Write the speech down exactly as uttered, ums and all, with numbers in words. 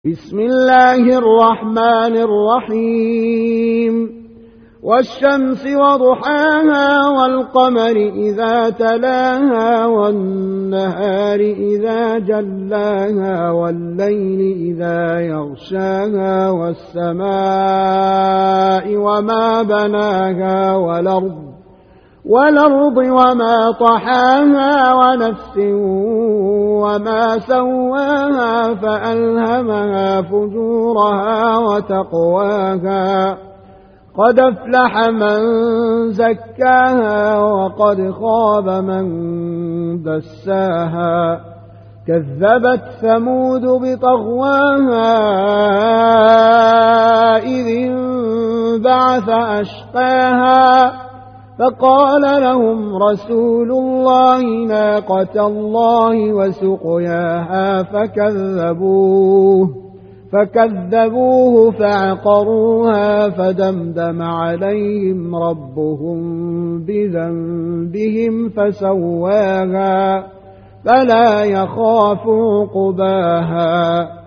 بسم الله الرحمن الرحيم والشمس وضحاها والقمر إذا تلاها والنهار إذا جلاها والليل إذا يغشاها والسماء وما بناها والأرض والأرض وما طحاها ونفس وما سواها فألهمها فجورها وتقواها قد أفلح من زكاها وقد خاب من دساها كذبت ثمود بطغواها إذ انبعث أشقاها فقال لهم رسول الله ناقة الله وسقياها فكذبوه فكذبوه فعقروها فدمدم عليهم ربهم بذنبهم فسواها فلا يخاف عقباها.